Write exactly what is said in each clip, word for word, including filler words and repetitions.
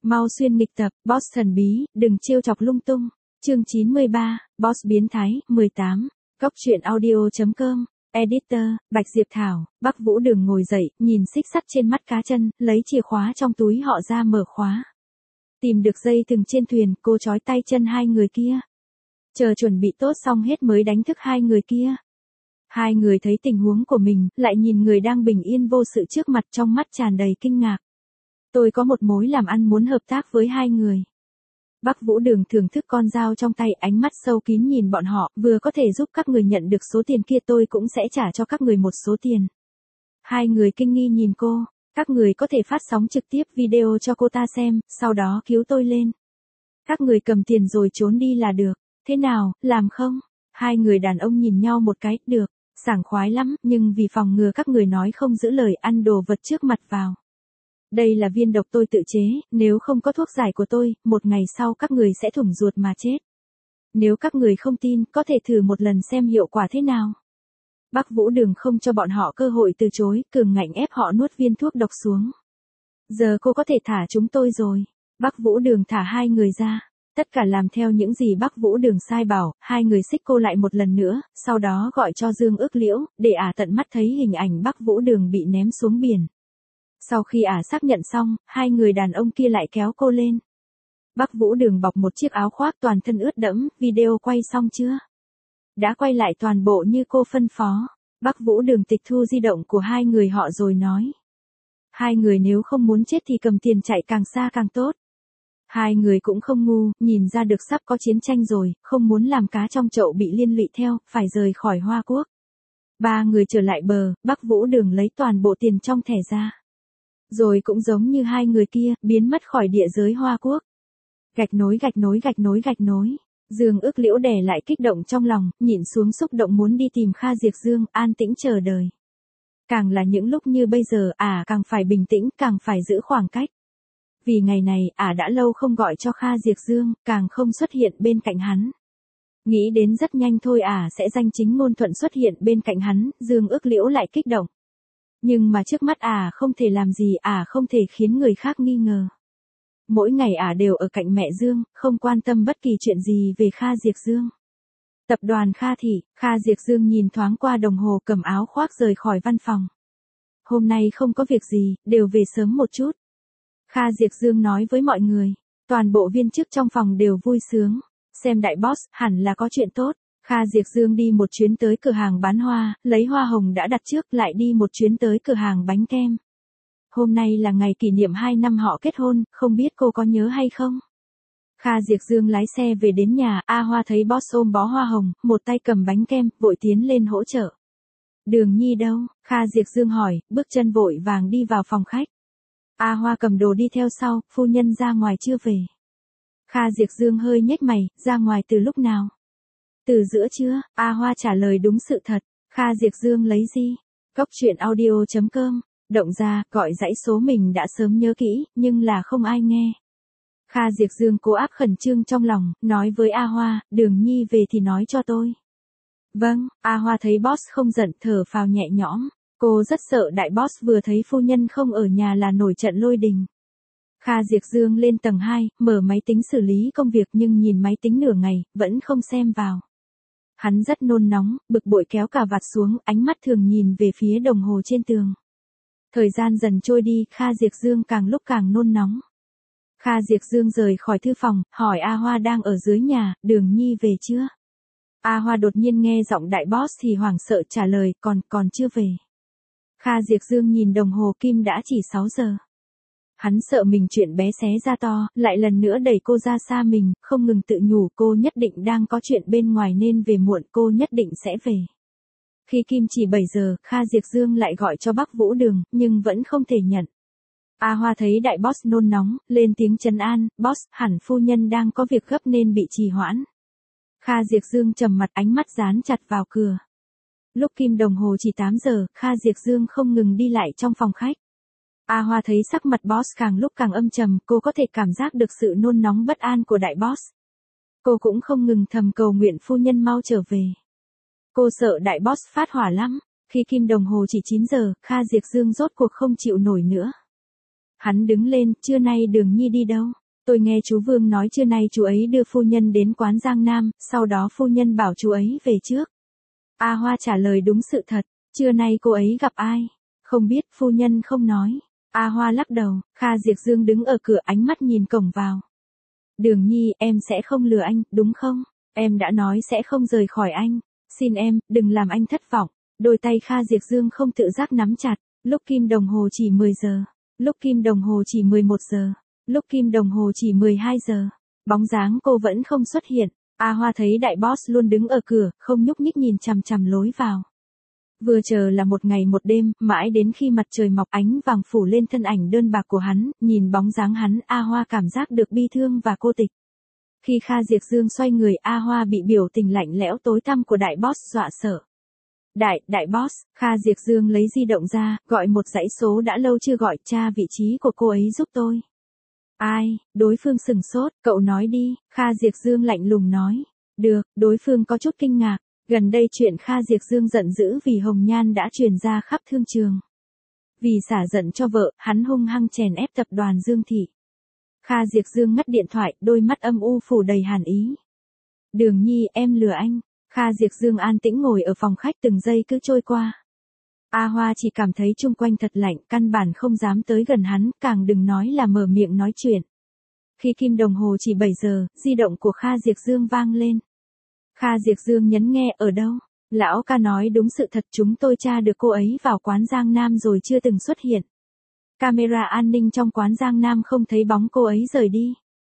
Mau xuyên nghịch tập, boss thần bí, đừng trêu chọc lung tung. Chương chín mươi ba, boss biến thái, mười tám. Góc truyện audio.com, Editor, Bạch Diệp Thảo. Bắc Vũ Đường ngồi dậy, nhìn xích sắt trên mắt cá chân, lấy chìa khóa trong túi họ ra mở khóa. Tìm được dây thừng trên thuyền, cô trói tay chân hai người kia. Chờ chuẩn bị tốt xong hết mới đánh thức hai người kia. Hai người thấy tình huống của mình, lại nhìn người đang bình yên vô sự trước mặt, trong mắt tràn đầy kinh ngạc. Tôi có một mối làm ăn muốn hợp tác với hai người. Bắc Vũ Đường thưởng thức con dao trong tay, ánh mắt sâu kín nhìn bọn họ, vừa có thể giúp các người nhận được số tiền kia, tôi cũng sẽ trả cho các người một số tiền. Hai người kinh nghi nhìn cô, các người có thể phát sóng trực tiếp video cho cô ta xem, sau đó cứu tôi lên. Các người cầm tiền rồi trốn đi là được, thế nào, làm không? Hai người đàn ông nhìn nhau một cái, được, sảng khoái lắm, nhưng vì phòng ngừa các người nói không giữ lời, ăn đồ vật trước mặt vào. Đây là viên độc tôi tự chế, nếu không có thuốc giải của tôi, một ngày sau các người sẽ thủng ruột mà chết. Nếu các người không tin, có thể thử một lần xem hiệu quả thế nào. Bắc Vũ Đường không cho bọn họ cơ hội từ chối, cường ngạnh ép họ nuốt viên thuốc độc xuống. Giờ cô có thể thả chúng tôi rồi. Bắc Vũ Đường thả hai người ra. Tất cả làm theo những gì Bắc Vũ Đường sai bảo, hai người xích cô lại một lần nữa, sau đó gọi cho Dương Ước Liễu, để ả tận mắt thấy hình ảnh Bắc Vũ Đường bị ném xuống biển. Sau khi ả xác nhận xong, hai người đàn ông kia lại kéo cô lên. Bắc Vũ Đường bọc một chiếc áo khoác toàn thân ướt đẫm, video quay xong chưa? Đã quay lại toàn bộ như cô phân phó. Bắc Vũ Đường tịch thu di động của hai người họ rồi nói. Hai người nếu không muốn chết thì cầm tiền chạy càng xa càng tốt. Hai người cũng không ngu, nhìn ra được sắp có chiến tranh rồi, không muốn làm cá trong chậu bị liên lụy theo, phải rời khỏi Hoa Quốc. Ba người trở lại bờ, Bắc Vũ Đường lấy toàn bộ tiền trong thẻ ra. Rồi cũng giống như hai người kia, biến mất khỏi địa giới Hoa Quốc. Gạch nối gạch nối gạch nối gạch nối. Dương Ước Liễu đè lại kích động trong lòng, nhịn xuống xúc động muốn đi tìm Kha Diệp Dương, an tĩnh chờ đợi. Càng là những lúc như bây giờ, ả à, càng phải bình tĩnh, càng phải giữ khoảng cách. Vì ngày này, ả à đã lâu không gọi cho Kha Diệp Dương, càng không xuất hiện bên cạnh hắn. Nghĩ đến rất nhanh thôi ả à sẽ danh chính ngôn thuận xuất hiện bên cạnh hắn, Dương Ước Liễu lại kích động. Nhưng mà trước mắt ả à không thể làm gì, ả à không thể khiến người khác nghi ngờ. Mỗi ngày ả à đều ở cạnh mẹ Dương, không quan tâm bất kỳ chuyện gì về Kha Diệp Dương. Tập đoàn Kha Thị, Kha Diệp Dương nhìn thoáng qua đồng hồ, cầm áo khoác rời khỏi văn phòng. Hôm nay không có việc gì, đều về sớm một chút. Kha Diệp Dương nói với mọi người, toàn bộ viên chức trong phòng đều vui sướng, xem đại boss, hẳn là có chuyện tốt. Kha Diệp Dương đi một chuyến tới cửa hàng bán hoa, lấy hoa hồng đã đặt trước, lại đi một chuyến tới cửa hàng bánh kem. Hôm nay là ngày kỷ niệm hai năm họ kết hôn, không biết cô có nhớ hay không? Kha Diệp Dương lái xe về đến nhà, A Hoa thấy boss ôm bó hoa hồng, một tay cầm bánh kem, vội tiến lên hỗ trợ. Đường Nhi đâu? Kha Diệp Dương hỏi, bước chân vội vàng đi vào phòng khách. A Hoa cầm đồ đi theo sau, phu nhân ra ngoài chưa về. Kha Diệp Dương hơi nhếch mày, ra ngoài từ lúc nào? Từ giữa trưa, A Hoa trả lời đúng sự thật. Kha Diệp Dương lấy gì? Góc truyện audio.com, động ra, gọi dãy số mình đã sớm nhớ kỹ, nhưng là không ai nghe. Kha Diệp Dương cố áp khẩn trương trong lòng, nói với A Hoa, Đường Nhi về thì nói cho tôi. Vâng, A Hoa thấy boss không giận, thở phào nhẹ nhõm. Cô rất sợ đại boss vừa thấy phu nhân không ở nhà là nổi trận lôi đình. Kha Diệp Dương lên tầng hai, mở máy tính xử lý công việc nhưng nhìn máy tính nửa ngày, vẫn không xem vào. Hắn rất nôn nóng, bực bội kéo cà vạt xuống, ánh mắt thường nhìn về phía đồng hồ trên tường. Thời gian dần trôi đi, Kha Diệp Dương càng lúc càng nôn nóng. Kha Diệp Dương rời khỏi thư phòng, hỏi A Hoa đang ở dưới nhà, Đường Nhi về chưa? A Hoa đột nhiên nghe giọng đại boss thì hoảng sợ trả lời, còn, còn chưa về. Kha Diệp Dương nhìn đồng hồ, kim đã chỉ sáu giờ. Hắn sợ mình chuyện bé xé ra to, lại lần nữa đẩy cô ra xa mình, không ngừng tự nhủ cô nhất định đang có chuyện bên ngoài nên về muộn, cô nhất định sẽ về. Khi kim chỉ bảy giờ, Kha Diệp Dương lại gọi cho Bắc Vũ Đường, nhưng vẫn không thể nhận. A Hoa thấy đại boss nôn nóng, lên tiếng trấn an, boss, hẳn phu nhân đang có việc gấp nên bị trì hoãn. Kha Diệp Dương trầm mặt, ánh mắt dán chặt vào cửa. Lúc kim đồng hồ chỉ tám giờ, Kha Diệp Dương không ngừng đi lại trong phòng khách. A Hoa thấy sắc mặt boss càng lúc càng âm trầm, cô có thể cảm giác được sự nôn nóng bất an của đại boss. Cô cũng không ngừng thầm cầu nguyện phu nhân mau trở về. Cô sợ đại boss phát hỏa lắm. Khi kim đồng hồ chỉ chín giờ, Kha Diệp Dương rốt cuộc không chịu nổi nữa. Hắn đứng lên, trưa nay Đường Nhi đi đâu? Tôi nghe chú Vương nói trưa nay chú ấy đưa phu nhân đến quán Giang Nam, sau đó phu nhân bảo chú ấy về trước. A Hoa trả lời đúng sự thật, trưa nay cô ấy gặp ai? Không biết, phu nhân không nói. A Hoa lắc đầu, Kha Diệp Dương đứng ở cửa ánh mắt nhìn cổng vào. Đường Nhi, em sẽ không lừa anh, đúng không? Em đã nói sẽ không rời khỏi anh. Xin em, đừng làm anh thất vọng. Đôi tay Kha Diệp Dương không tự giác nắm chặt, lúc kim đồng hồ chỉ mười giờ, lúc kim đồng hồ chỉ mười một giờ, lúc kim đồng hồ chỉ mười hai giờ. Bóng dáng cô vẫn không xuất hiện. A Hoa thấy đại boss luôn đứng ở cửa, không nhúc nhích nhìn chằm chằm lối vào. Vừa chờ là một ngày một đêm, mãi đến khi mặt trời mọc ánh vàng phủ lên thân ảnh đơn bạc của hắn, nhìn bóng dáng hắn, A Hoa cảm giác được bi thương và cô tịch. Khi Kha Diệp Dương xoay người, A Hoa bị biểu tình lạnh lẽo tối tăm của đại boss dọa sợ. Đại, đại boss, Kha Diệp Dương lấy di động ra, gọi một dãy số đã lâu chưa gọi, tra vị trí của cô ấy giúp tôi. Ai, đối phương sừng sốt, cậu nói đi, Kha Diệp Dương lạnh lùng nói. Được, đối phương có chút kinh ngạc. Gần đây chuyện Kha Diệp Dương giận dữ vì hồng nhan đã truyền ra khắp thương trường. Vì xả giận cho vợ, hắn hung hăng chèn ép tập đoàn Dương Thị. Kha Diệp Dương ngắt điện thoại, đôi mắt âm u phủ đầy hàn ý. Đường Nhi, em lừa anh. Kha Diệp Dương an tĩnh ngồi ở phòng khách, từng giây cứ trôi qua. A Hoa chỉ cảm thấy chung quanh thật lạnh, căn bản không dám tới gần hắn, càng đừng nói là mở miệng nói chuyện. Khi kim đồng hồ chỉ bảy giờ, di động của Kha Diệp Dương vang lên. Kha Diệp Dương nhấn nghe, ở đâu? Lão ca nói đúng sự thật, chúng tôi tra được cô ấy vào quán Giang Nam rồi chưa từng xuất hiện. Camera an ninh trong quán Giang Nam không thấy bóng cô ấy rời đi.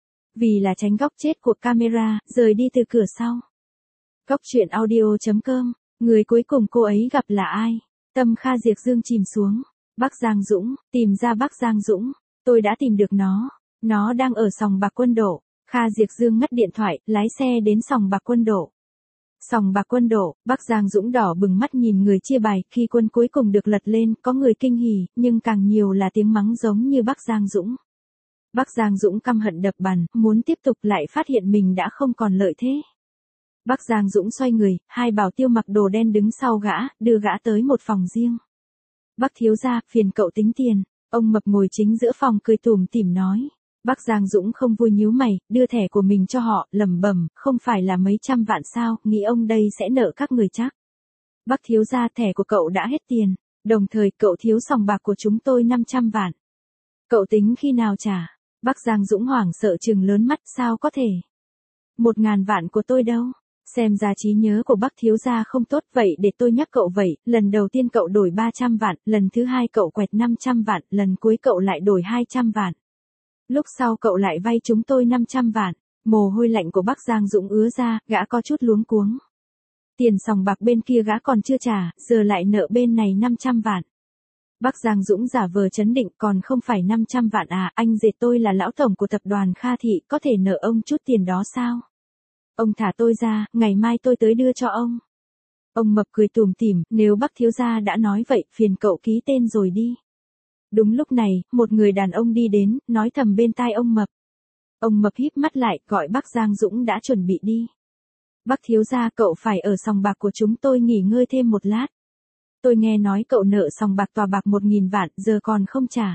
Vì là tránh góc chết của camera, rời đi từ cửa sau. Góc truyện audio chấm com, người cuối cùng cô ấy gặp là ai? Tâm Kha Diệp Dương chìm xuống. Bắc Giang Dũng, tìm ra Bắc Giang Dũng. Tôi đã tìm được nó. Nó đang ở sòng bạc Quân Độ. Kha Diệp Dương ngắt điện thoại, lái xe đến sòng bạc Quân Độ. Sòng bạc Quân Độ, Bắc Giang Dũng đỏ bừng mắt nhìn người chia bài, khi quân cuối cùng được lật lên, có người kinh hỉ, nhưng càng nhiều là tiếng mắng giống như Bắc Giang Dũng. Bắc Giang Dũng căm hận đập bàn, muốn tiếp tục lại phát hiện mình đã không còn lợi thế. Bắc Giang Dũng xoay người, hai bảo tiêu mặc đồ đen đứng sau gã, đưa gã tới một phòng riêng. Bắc thiếu gia, phiền cậu tính tiền. Ông mập ngồi chính giữa phòng cười tủm tỉm nói. Bắc Giang Dũng không vui nhíu mày, đưa thẻ của mình cho họ, lẩm bẩm, không phải là mấy trăm vạn sao, nghĩ ông đây sẽ nợ các người chắc. Bắc thiếu gia, thẻ của cậu đã hết tiền, đồng thời cậu thiếu sòng bạc của chúng tôi năm trăm vạn. Cậu tính khi nào trả? Bắc Giang Dũng hoảng sợ trừng lớn mắt, sao có thể? Một ngàn vạn của tôi đâu? Xem ra trí nhớ của Bắc thiếu gia không tốt, vậy để tôi nhắc cậu vậy, lần đầu tiên cậu đổi ba trăm vạn, lần thứ hai cậu quẹt năm trăm vạn, lần cuối cậu lại đổi hai trăm vạn. Lúc sau cậu lại vay chúng tôi năm trăm vạn. Mồ hôi lạnh của Bắc Giang Dũng ứa ra, gã có chút luống cuống. Tiền sòng bạc bên kia gã còn chưa trả, giờ lại nợ bên này năm trăm vạn. Bắc Giang Dũng giả vờ chấn định, còn không phải năm trăm vạn à, anh dệt tôi là lão tổng của tập đoàn Kha Thị, có thể nợ ông chút tiền đó sao? Ông thả tôi ra, ngày mai tôi tới đưa cho ông. Ông mập cười tủm tỉm, nếu Bắc thiếu gia đã nói vậy, phiền cậu ký tên rồi đi. Đúng lúc này, một người đàn ông đi đến, nói thầm bên tai ông mập. Ông mập híp mắt lại, gọi Bắc Giang Dũng đã chuẩn bị đi. Bắc thiếu gia, cậu phải ở sòng bạc của chúng tôi nghỉ ngơi thêm một lát. Tôi nghe nói cậu nợ sòng bạc tòa bạc một nghìn vạn, giờ còn không trả.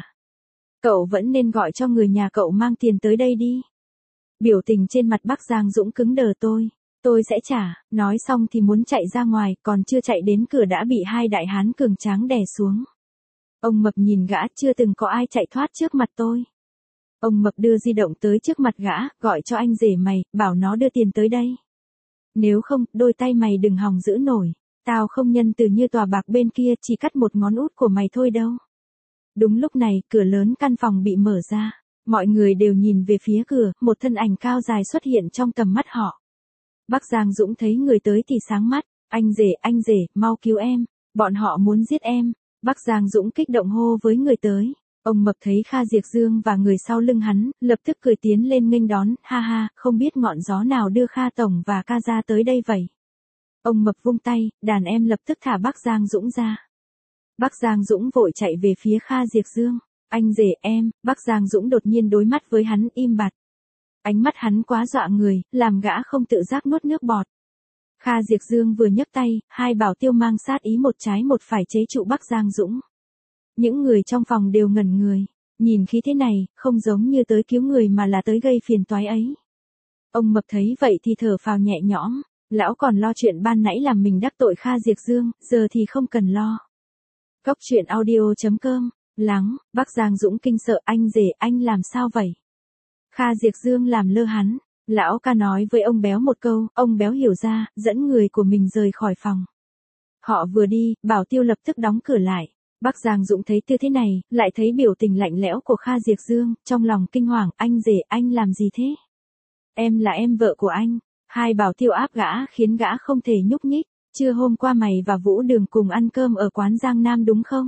Cậu vẫn nên gọi cho người nhà cậu mang tiền tới đây đi. Biểu tình trên mặt Bắc Giang Dũng cứng đờ. Tôi, tôi sẽ trả, nói xong thì muốn chạy ra ngoài, còn chưa chạy đến cửa đã bị hai đại hán cường tráng đè xuống. Ông mập nhìn gã, chưa từng có ai chạy thoát trước mặt tôi. Ông mập đưa di động tới trước mặt gã, gọi cho anh rể mày, bảo nó đưa tiền tới đây. Nếu không, đôi tay mày đừng hòng giữ nổi. Tao không nhân từ như tòa bạc bên kia, chỉ cắt một ngón út của mày thôi đâu. Đúng lúc này, cửa lớn căn phòng bị mở ra. Mọi người đều nhìn về phía cửa, một thân ảnh cao dài xuất hiện trong tầm mắt họ. Bắc Giang Dũng thấy người tới thì sáng mắt. Anh rể, anh rể, mau cứu em. Bọn họ muốn giết em. Bắc Giang Dũng kích động hô với người tới. Ông mập thấy Kha Diệp Dương và người sau lưng hắn, lập tức cười tiến lên nghênh đón, ha ha, không biết ngọn gió nào đưa Kha Tổng và Ca ra tới đây vậy. Ông mập vung tay, đàn em lập tức thả Bắc Giang Dũng ra. Bắc Giang Dũng vội chạy về phía Kha Diệp Dương. Anh rể em, Bắc Giang Dũng đột nhiên đối mắt với hắn, im bặt. Ánh mắt hắn quá dọa người, làm gã không tự giác nuốt nước bọt. Kha Diệp Dương vừa nhấc tay, hai bảo tiêu mang sát ý một trái một phải chế trụ Bắc Giang Dũng. Những người trong phòng đều ngẩn người. Nhìn khí thế này, không giống như tới cứu người mà là tới gây phiền toái ấy. Ông Mập thấy vậy thì thở phào nhẹ nhõm, lão còn lo chuyện ban nãy làm mình đắc tội Kha Diệp Dương, giờ thì không cần lo. Cốc truyện audio chấm com, lắng, bác Giang Dũng kinh sợ, anh rể, anh làm sao vậy? Kha Diệp Dương làm lơ hắn, lão ca nói với ông béo một câu, ông béo hiểu ra, dẫn người của mình rời khỏi phòng. Họ vừa đi, Bảo Tiêu lập tức đóng cửa lại. Bác Giang Dũng thấy tư thế này, lại thấy biểu tình lạnh lẽo của Kha Diệp Dương, trong lòng kinh hoàng, anh rể, anh làm gì thế? Em là em vợ của anh. Hai Bảo Tiêu áp gã khiến gã không thể nhúc nhích. Trưa hôm qua mày và Vũ Đường cùng ăn cơm ở quán Giang Nam đúng không?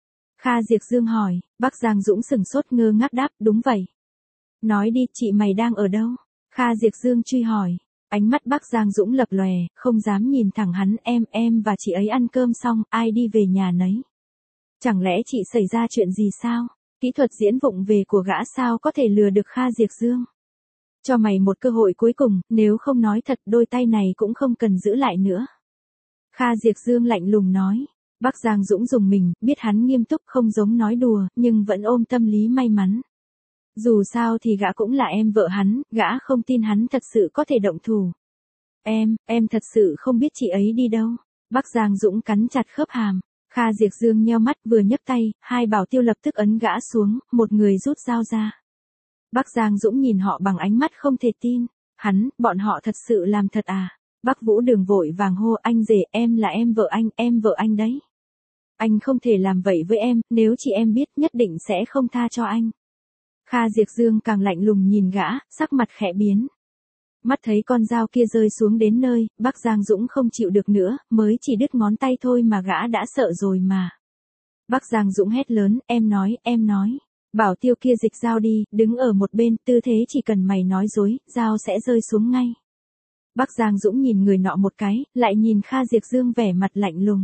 Kha Diệp Dương hỏi, bác Giang Dũng sừng sốt ngơ ngác đáp, đúng vậy. Nói đi, chị mày đang ở đâu? Kha Diệp Dương truy hỏi. Ánh mắt bác Giang Dũng lập lòe, không dám nhìn thẳng hắn, em, em và chị ấy ăn cơm xong, ai đi về nhà nấy. Chẳng lẽ chị xảy ra chuyện gì sao? Kỹ thuật diễn vụng về của gã sao có thể lừa được Kha Diệp Dương? Cho mày một cơ hội cuối cùng, nếu không nói thật đôi tay này cũng không cần giữ lại nữa. Kha Diệp Dương lạnh lùng nói. Bác Giang Dũng dùng mình, biết hắn nghiêm túc không giống nói đùa, nhưng vẫn ôm tâm lý may mắn. Dù sao thì gã cũng là em vợ hắn, gã không tin hắn thật sự có thể động thủ. Em, em thật sự không biết chị ấy đi đâu. Bác Giang Dũng cắn chặt khớp hàm. Kha Diệp Dương nheo mắt vừa nhấc tay, hai Bảo Tiêu lập tức ấn gã xuống, một người rút dao ra. Bác Giang Dũng nhìn họ bằng ánh mắt không thể tin. Hắn, bọn họ thật sự làm thật à? Bác Vũ Đường vội vàng hô, anh rể, em là em vợ anh, em vợ anh đấy. Anh không thể làm vậy với em, nếu chị em biết nhất định sẽ không tha cho anh. Kha Diệp Dương càng lạnh lùng nhìn gã, sắc mặt khẽ biến. Mắt thấy con dao kia rơi xuống đến nơi, bác Giang Dũng không chịu được nữa, mới chỉ đứt ngón tay thôi mà gã đã sợ rồi mà. Bác Giang Dũng hét lớn, em nói, em nói. Bảo Tiêu kia dịch dao đi, đứng ở một bên, tư thế chỉ cần mày nói dối, dao sẽ rơi xuống ngay. Bác Giang Dũng nhìn người nọ một cái, lại nhìn Kha Diệp Dương vẻ mặt lạnh lùng.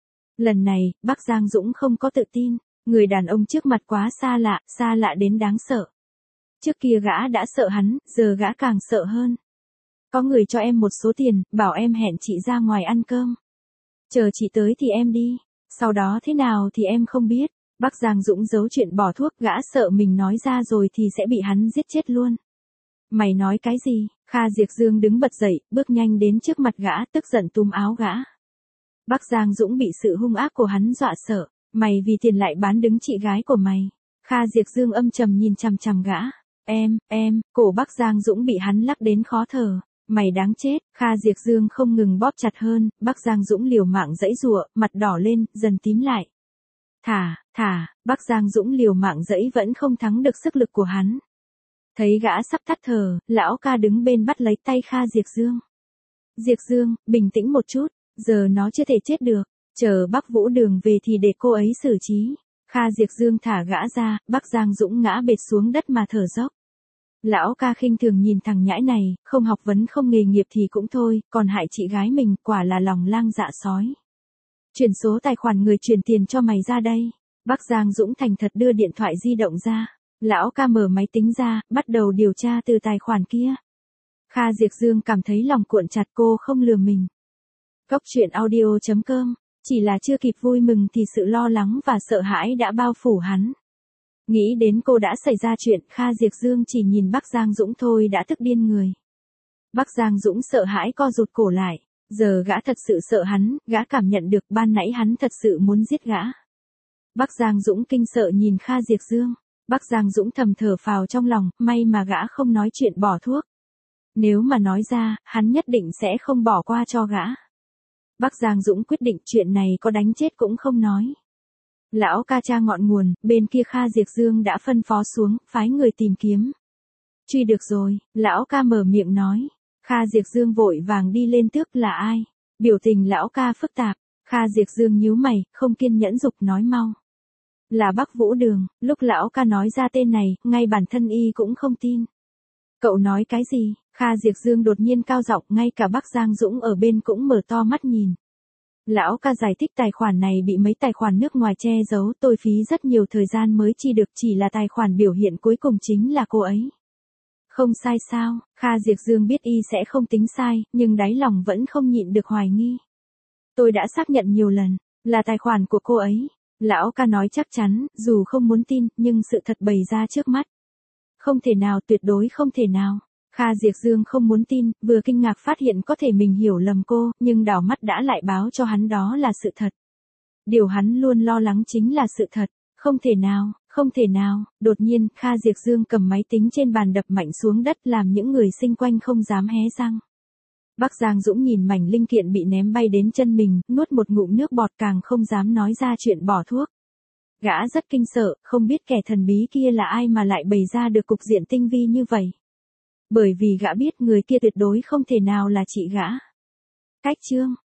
Lần này, bác Giang Dũng không có tự tin, người đàn ông trước mặt quá xa lạ, xa lạ đến đáng sợ. Trước kia gã đã sợ hắn, giờ gã càng sợ hơn. Có người cho em một số tiền, bảo em hẹn chị ra ngoài ăn cơm. Chờ chị tới thì em đi, sau đó thế nào thì em không biết. Bác Giang Dũng giấu chuyện bỏ thuốc, gã sợ mình nói ra rồi thì sẽ bị hắn giết chết luôn. Mày nói cái gì? Kha Diệp Dương đứng bật dậy, bước nhanh đến trước mặt gã, tức giận túm áo gã. Bác Giang Dũng bị sự hung ác của hắn dọa sợ, mày vì tiền lại bán đứng chị gái của mày. Kha Diệp Dương âm trầm nhìn chằm chằm gã. Em, em, cổ bác Giang Dũng bị hắn lắc đến khó thở. Mày đáng chết. Kha Diệp Dương không ngừng bóp chặt hơn, bác Giang Dũng liều mạng giãy giụa, mặt đỏ lên, dần tím lại. Thả, thả, bác Giang Dũng liều mạng giãy vẫn không thắng được sức lực của hắn. Thấy gã sắp tắt thở, lão ca đứng bên bắt lấy tay Kha Diệp Dương. Diệp Dương, bình tĩnh một chút, giờ nó chưa thể chết được, chờ bác Vũ Đường về thì để cô ấy xử trí. Kha Diệp Dương thả gã ra, bác Giang Dũng ngã bệt xuống đất mà thở dốc. Lão ca khinh thường nhìn thằng nhãi này, không học vấn không nghề nghiệp thì cũng thôi, còn hại chị gái mình, quả là lòng lang dạ sói. Chuyển số tài khoản người chuyển tiền cho mày ra đây. Bác Giang Dũng thành thật đưa điện thoại di động ra. Lão ca mở máy tính ra, bắt đầu điều tra từ tài khoản kia. Kha Diệp Dương cảm thấy lòng cuộn chặt, cô không lừa mình. Cốc truyện audio chấm com, chỉ là chưa kịp vui mừng thì sự lo lắng và sợ hãi đã bao phủ hắn. Nghĩ đến cô đã xảy ra chuyện, Kha Diệp Dương chỉ nhìn bác Giang Dũng thôi đã tức điên người. Bác Giang Dũng sợ hãi co rụt cổ lại. Giờ gã thật sự sợ hắn, gã cảm nhận được ban nãy hắn thật sự muốn giết gã. Bác Giang Dũng kinh sợ nhìn Kha Diệp Dương. Bác Giang Dũng thầm thở phào trong lòng, may mà gã không nói chuyện bỏ thuốc. Nếu mà nói ra, hắn nhất định sẽ không bỏ qua cho gã. Bác Giang Dũng quyết định chuyện này có đánh chết cũng không nói. Lão ca tra ngọn nguồn, bên kia Kha Diệp Dương đã phân phó xuống, phái người tìm kiếm. Truy được rồi, lão ca mở miệng nói. Kha Diệp Dương vội vàng đi lên tước là ai? Biểu tình lão ca phức tạp. Kha Diệp Dương nhíu mày, không kiên nhẫn dục nói mau. Là bác Vũ Đường. Lúc lão ca nói ra tên này, ngay bản thân y cũng không tin. Cậu nói cái gì? Kha Diệp Dương đột nhiên cao giọng, ngay cả bác Giang Dũng ở bên cũng mở to mắt nhìn. Lão ca giải thích tài khoản này bị mấy tài khoản nước ngoài che giấu, tôi phí rất nhiều thời gian mới chi được, chỉ là tài khoản biểu hiện cuối cùng chính là cô ấy. Không sai sao? Kha Diệp Dương biết y sẽ không tính sai, nhưng đáy lòng vẫn không nhịn được hoài nghi. Tôi đã xác nhận nhiều lần, là tài khoản của cô ấy. Lão ca nói chắc chắn, dù không muốn tin, nhưng sự thật bày ra trước mắt. Không thể nào, tuyệt đối không thể nào. Kha Diệp Dương không muốn tin, vừa kinh ngạc phát hiện có thể mình hiểu lầm cô, nhưng đảo mắt đã lại báo cho hắn đó là sự thật. Điều hắn luôn lo lắng chính là sự thật. Không thể nào, không thể nào, đột nhiên, Kha Diệp Dương cầm máy tính trên bàn đập mạnh xuống đất làm những người xung quanh không dám hé răng. Bắc Giang Dũng nhìn mảnh linh kiện bị ném bay đến chân mình, nuốt một ngụm nước bọt càng không dám nói ra chuyện bỏ thuốc. Gã rất kinh sợ, không biết kẻ thần bí kia là ai mà lại bày ra được cục diện tinh vi như vậy. Bởi vì gã biết người kia tuyệt đối không thể nào là chị gã. Cách chương